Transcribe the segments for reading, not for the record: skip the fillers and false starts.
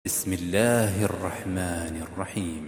بسم الله الرحمن الرحيم.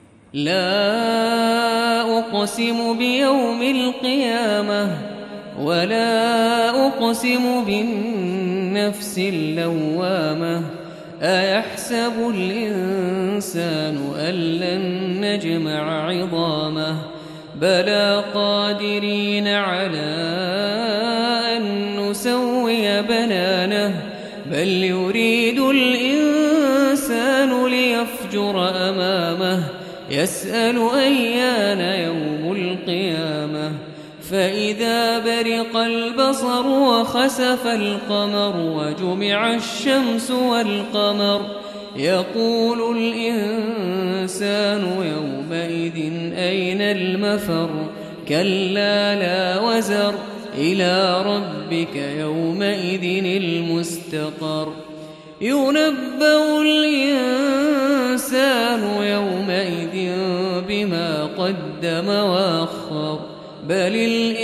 لا أقسم بيوم القيامة ولا أقسم بالنفس اللوامة أيحسب الإنسان أن لن نجمع عظامه بلى قادرين على أن نسوي بنانه بل يريد الإنسان ليفجر أمامه يسأل أيان يوم القيامة فإذا برق البصر وخسف القمر وجمع الشمس والقمر يقول الإنسان يومئذ أين المفر كلا لا وزر إلى ربك يومئذ المستقر ينبأ الإنسان يومئذ بما قدم وأخر بل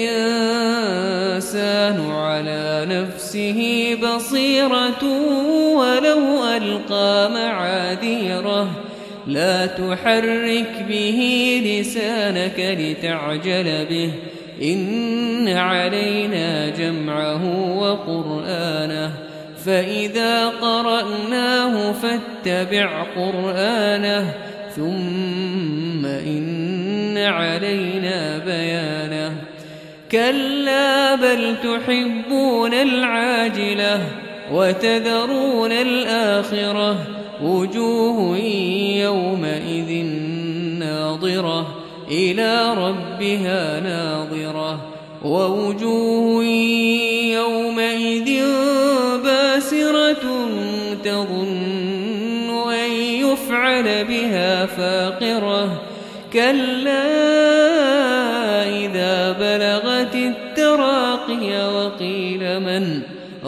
الإنسان على نفسه بصيرة ولو ألقى معاذيره لا تحرك به لسانك لتعجل به إن علينا جمعه وقرآنه فإذا قرأناه فاتبع قرآنه ثم إن علينا بيانه كلا بل تحبون العاجلة وتذرون الآخرة وجوه يومئذ ناظرة إلى ربها ناظرة ووجوه يومئذ باسرة تظن أن يفعل بها فاقرة كلا إذا بلغت التراقي وقيل من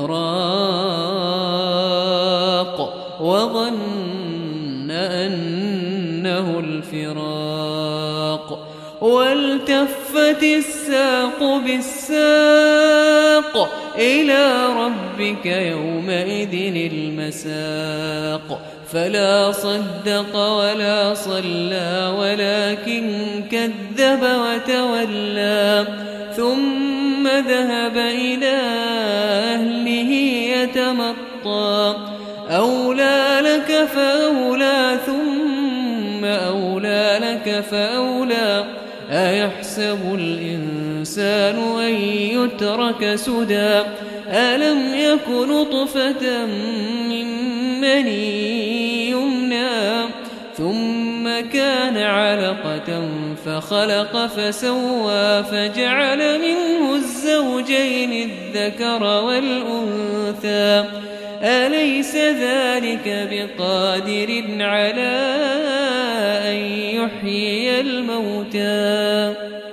راق وظن أنه الفراق والتفت الساق بالساق إلى ربك يومئذ المساق فلا صدق ولا صلى ولكن كذب وتولى ثم ذهب إلى أهله يتمطى أولى لك فأولى ثم أولى لك فأولى أيحسب الإنسان أن يترك سدى ألم يك نطفة من مني يمنى ثم كان علقة فخلق فسوى فجعل منه الزوجين الذكر والأنثى أليس ذلك بقادر على أن يحيي الموتى